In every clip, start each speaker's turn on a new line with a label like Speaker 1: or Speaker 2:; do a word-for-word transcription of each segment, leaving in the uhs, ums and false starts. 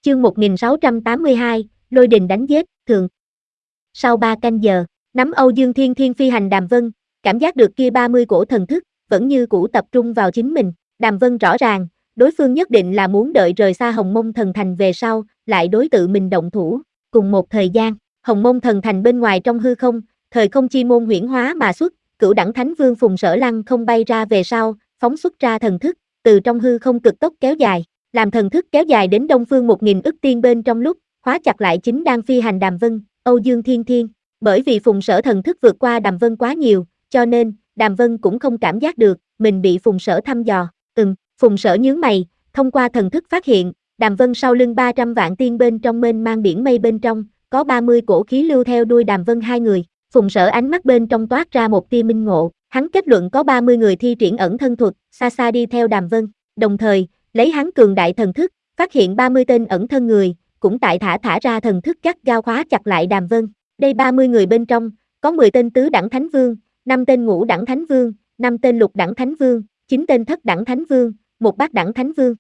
Speaker 1: Chương một nghìn sáu trăm tám mươi hai, Lôi đình đánh giết, thường. Sau ba canh giờ, nắm Âu Dương Thiên Thiên phi hành Đàm Vân, cảm giác được kia ba mươi cổ thần thức, vẫn như cũ tập trung vào chính mình. Đàm Vân rõ ràng, đối phương nhất định là muốn đợi rời xa Hồng Mông Thần Thành về sau, lại đối tự mình động thủ. Cùng một thời gian, Hồng Mông Thần Thành bên ngoài trong hư không, thời không chi môn huyễn hóa mà xuất, cửu đẳng thánh vương Phùng Sở Lăng không bay ra về sau, phóng xuất ra thần thức, từ trong hư không cực tốc kéo dài, làm thần thức kéo dài đến đông phương một nghìn ức tiên bên trong lúc, khóa chặt lại chính đang phi hành Đàm Vân, Âu Dương Thiên Thiên. Bởi vì Phùng Sở thần thức vượt qua Đàm Vân quá nhiều, cho nên, Đàm Vân cũng không cảm giác được, mình bị Phùng Sở thăm dò. Ừm, Phùng Sở nhướng mày, thông qua thần thức phát hiện, Đàm Vân sau lưng ba trăm vạn tiên bên trong mênh mang biển mây bên trong, có ba mươi cổ khí lưu theo đuôi Đàm Vân hai người. Phùng Sở ánh mắt bên trong toát ra một tia minh ngộ, hắn kết luận có ba mươi người thi triển ẩn thân thuật, xa xa đi theo Đàm Vân, đồng thời, lấy hắn cường đại thần thức, phát hiện ba mươi tên ẩn thân người, cũng tại thả thả ra thần thức gắt gao khóa chặt lại Đàm Vân. Đây ba mươi người bên trong, có mười tên tứ đẳng thánh vương, năm tên ngũ đẳng thánh vương, năm tên lục đẳng thánh vương, chín tên thất đẳng thánh vương, một bát đẳng thánh vương.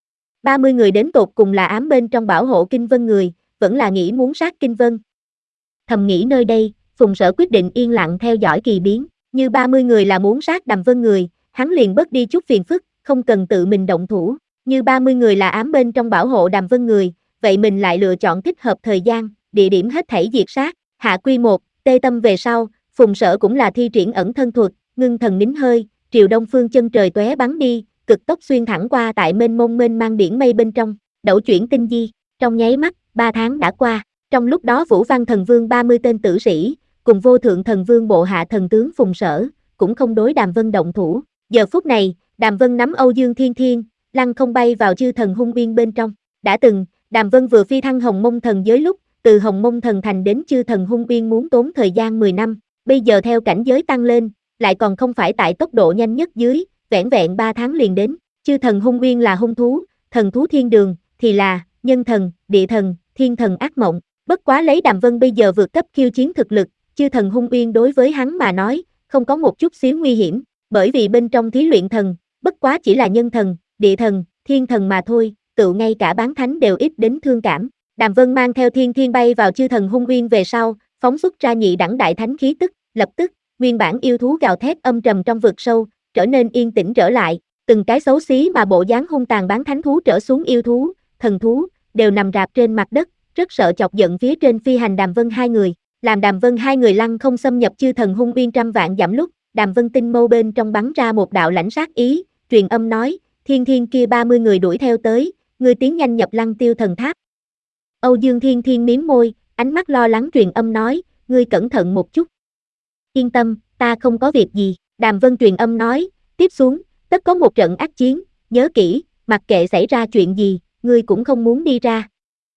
Speaker 1: ba mươi người đến tột cùng là ám bên trong bảo hộ Kinh Vân người, vẫn là nghĩ muốn sát Kinh Vân. Thầm nghĩ nơi đây, Phùng Sở quyết định yên lặng theo dõi kỳ biến, như ba mươi người là muốn sát Đàm Vân người, hắn liền bớt đi chút phiền phức, không cần tự mình động thủ, như ba mươi người là ám bên trong bảo hộ Đàm Vân người, vậy mình lại lựa chọn thích hợp thời gian, địa điểm hết thảy diệt sát. Hạ quy một, tê tâm về sau, Phùng Sở cũng là thi triển ẩn thân thuật, ngưng thần nín hơi, triều đông phương chân trời tóe bắn đi, cực tốc xuyên thẳng qua tại mênh mông mênh mang biển mây bên trong, đẩu chuyển tinh di, trong nháy mắt, ba tháng đã qua, trong lúc đó Vũ Văn Thần Vương ba mươi tên tử sĩ, cùng Vô Thượng Thần Vương bộ hạ thần tướng Phùng Sở, cũng không đối Đàm Vân động thủ. Giờ phút này, Đàm Vân nắm Âu Dương Thiên Thiên, lăng không bay vào chư thần hung uyên bên trong. Đã từng, Đàm Vân vừa phi thăng Hồng Mông Thần giới lúc, từ Hồng Mông Thần Thành đến chư thần hung uyên muốn tốn thời gian mười năm, bây giờ theo cảnh giới tăng lên, lại còn không phải tại tốc độ nhanh nhất dưới, vẻn vẹn ba tháng liền đến. Chư thần hung uyên là hung thú, thần thú thiên đường, thì là nhân thần, địa thần, thiên thần ác mộng. Bất quá lấy Đàm Vân bây giờ vượt cấp khiêu chiến thực lực, chư thần hung uyên đối với hắn mà nói, không có một chút xíu nguy hiểm, bởi vì bên trong thí luyện thần, bất quá chỉ là nhân thần, địa thần, thiên thần mà thôi, tự ngay cả bán thánh đều ít đến thương cảm. Đàm Vân mang theo Thiên Thiên bay vào chư thần hung uyên về sau, phóng xuất ra nhị đẳng đại thánh khí tức, lập tức, nguyên bản yêu thú gào thét âm trầm trong vực sâu, trở nên yên tĩnh trở lại, từng cái xấu xí mà bộ dáng hung tàn bán thánh thú trở xuống yêu thú, thần thú, đều nằm rạp trên mặt đất, rất sợ chọc giận phía trên phi hành Đàm Vân hai người, làm Đàm Vân hai người lăng không xâm nhập chư thần hung uyên trăm vạn dặm lúc, Đàm Vân tinh mâu bên trong bắn ra một đạo lãnh sát ý, truyền âm nói, Thiên Thiên kia ba mươi người đuổi theo tới, ngươi tiến nhanh nhập Lăng Tiêu thần tháp. Âu Dương Thiên Thiên mím môi, ánh mắt lo lắng truyền âm nói, ngươi cẩn thận một chút. Yên tâm, ta không có việc gì, Đàm Vân truyền âm nói, tiếp xuống, tất có một trận ác chiến, nhớ kỹ, mặc kệ xảy ra chuyện gì, ngươi cũng không muốn đi ra.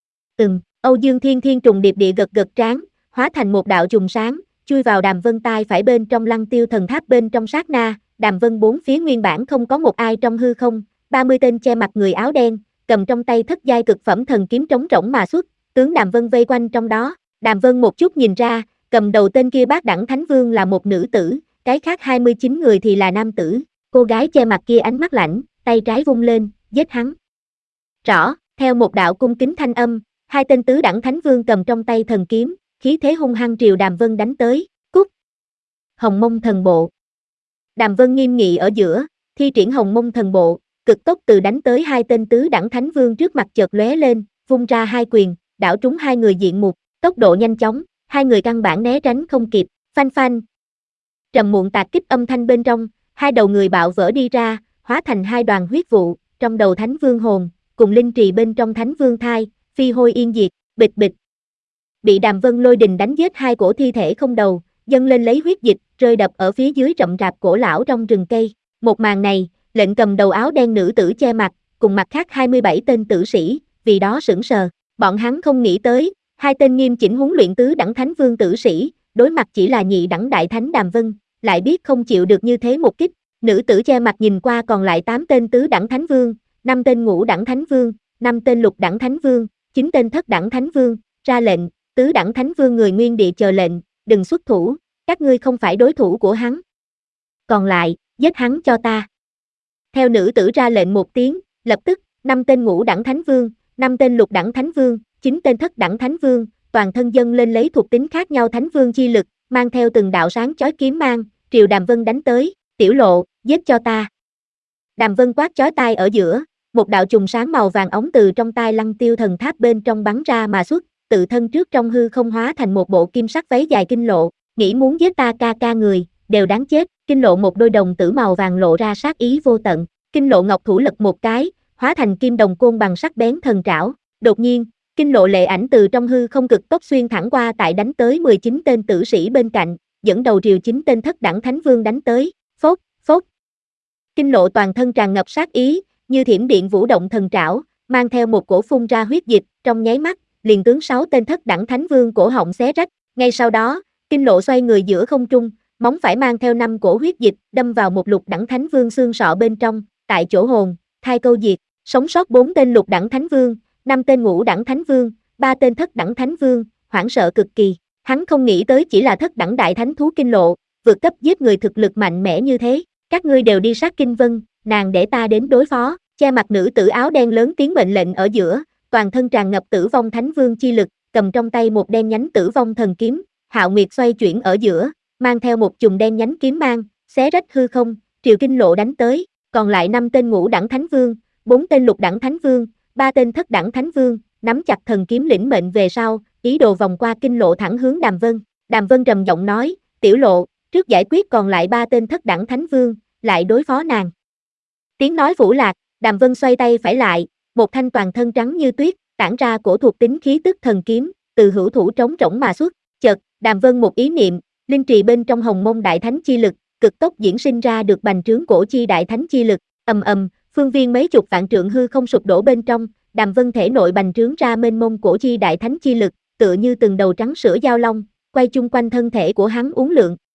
Speaker 1: Ừm, Âu Dương Thiên Thiên trùng điệp địa gật gật trán, hóa thành một đạo trùng sáng, chui vào Đàm Vân tai phải bên trong Lăng Tiêu thần tháp bên trong sát na, Đàm Vân bốn phía nguyên bản không có một ai trong hư không, ba mươi tên che mặt người áo đen, cầm trong tay thất giai cực phẩm thần kiếm trống rỗng mà xuất, tướng Đàm Vân vây quanh trong đó. Đàm Vân một chút nhìn ra, cầm đầu tên kia bát đẳng thánh vương là một nữ tử, cái khác hai mươi chín người thì là nam tử. Cô gái che mặt kia ánh mắt lạnh, tay trái vung lên, giết hắn. Rõ, theo một đạo cung kính thanh âm, hai tên tứ đẳng thánh vương cầm trong tay thần kiếm, khí thế hung hăng triều Đàm Vân đánh tới. Cút. Hồng Mông thần bộ. Đàm Vân nghiêm nghị ở giữa, thi triển Hồng Mông thần bộ, cực tốc từ đánh tới hai tên tứ đẳng thánh vương trước mặt chợt lóe lên, vung ra hai quyền, đảo trúng hai người diện mục, tốc độ nhanh chóng, hai người căn bản né tránh không kịp, phanh phanh. Trầm muộn tạc kích âm thanh bên trong, hai đầu người bạo vỡ đi ra, hóa thành hai đoàn huyết vụ, trong đầu thánh vương hồn, cùng linh trì bên trong thánh vương thai, phi hôi yên diệt, bịch bịch. Bị Đàm Vân lôi đình đánh giết hai cổ thi thể không đầu, dâng lên lấy huyết dịch, rơi đập ở phía dưới rậm rạp cổ lão trong rừng cây. Một màn này, lệnh cầm đầu áo đen nữ tử che mặt, cùng mặt khác hai mươi bảy tên tử sĩ, vì đó sững sờ. Bọn hắn không nghĩ tới, hai tên nghiêm chỉnh huấn luyện tứ đẳng thánh vương tử sĩ, đối mặt chỉ là nhị đẳng đại thánh Đàm Vân, lại biết không chịu được như thế một kích. Nữ tử che mặt nhìn qua còn lại tám tên tứ đẳng thánh vương, năm tên ngũ đẳng thánh vương, năm tên lục đẳng thánh vương, chín tên thất đẳng thánh vương, ra lệnh, tứ đẳng thánh vương người nguyên địa chờ lệnh, đừng xuất thủ, các ngươi không phải đối thủ của hắn. Còn lại, giết hắn cho ta. Theo nữ tử ra lệnh một tiếng, lập tức, năm tên ngũ đẳng thánh vương, năm tên lục đẳng thánh vương, chín tên thất đẳng thánh vương, toàn thân dâng lên lấy thuộc tính khác nhau thánh vương chi lực, mang theo từng đạo sáng chói kiếm mang, triều Đàm Vân đánh tới, tiểu lộ, giết cho ta. Đàm Vân quát chói tai ở giữa, một đạo trùng sáng màu vàng ống từ trong tai Lăng Tiêu thần tháp bên trong bắn ra mà xuất, tự thân trước trong hư không hóa thành một bộ kim sắc váy dài kinh lộ, nghĩ muốn giết ta ca ca người, đều đáng chết, kinh lộ một đôi đồng tử màu vàng lộ ra sát ý vô tận, kinh lộ ngọc thủ lật một cái, hóa thành kim đồng côn bằng sắc bén thần trảo, đột nhiên, kinh lộ lệ ảnh từ trong hư không cực tốc xuyên thẳng qua tại đánh tới mười chín tên tử sĩ bên cạnh, dẫn đầu triều chín tên thất đẳng thánh vương đánh tới, phốt, phốt. Kinh lộ toàn thân tràn ngập sát ý, như thiểm điện vũ động thần trảo, mang theo một cổ phun ra huyết dịch, trong nháy mắt, liền tướng sáu tên thất đẳng thánh vương cổ họng xé rách, ngay sau đó, kinh lộ xoay người giữa không trung, móng phải mang theo năm cổ huyết dịch, đâm vào một lục đẳng thánh vương xương sọ bên trong, tại chỗ hồn, thai câu diệt, sống sót bốn tên lục đẳng thánh vương, năm tên ngũ đẳng thánh vương, ba tên thất đẳng thánh vương, hoảng sợ cực kỳ, hắn không nghĩ tới chỉ là thất đẳng đại thánh thú kinh lộ, vượt cấp giết người thực lực mạnh mẽ như thế, các ngươi đều đi sát Kinh Vân, nàng để ta đến đối phó, che mặt nữ tử áo đen lớn tiếng mệnh lệnh ở giữa, toàn thân tràn ngập tử vong thánh vương chi lực, cầm trong tay một đen nhánh tử vong thần kiếm, Hạo Nguyệt xoay chuyển ở giữa, mang theo một chùm đen nhánh kiếm mang, xé rách hư không, triều kinh lộ đánh tới, còn lại năm tên ngũ đẳng thánh vương, bốn tên lục đẳng thánh vương, ba tên thất đẳng thánh vương, nắm chặt thần kiếm lĩnh mệnh về sau, ý đồ vòng qua kinh lộ thẳng hướng Đàm Vân. Đàm Vân trầm giọng nói, tiểu lộ, trước giải quyết còn lại ba tên thất đẳng thánh vương, lại đối phó nàng. Tiếng nói vũ lạc, Đàm Vân xoay tay phải lại, một thanh toàn thân trắng như tuyết, tản ra cổ thuộc tính khí tức thần kiếm, từ hữu thủ trống rỗng mà xuất, chợt, Đàm Vân một ý niệm, linh trì bên trong hồng mông đại thánh chi lực, cực tốc diễn sinh ra được bành trướng cổ chi đại thánh chi lực, ầm ầm, phương viên mấy chục vạn trượng hư không sụp đổ bên trong, Đàm Vân thể nội bành trướng ra mênh mông cổ chi đại thánh chi lực, tựa như từng đầu trắng sữa giao long, quay chung quanh thân thể của hắn uốn lượn,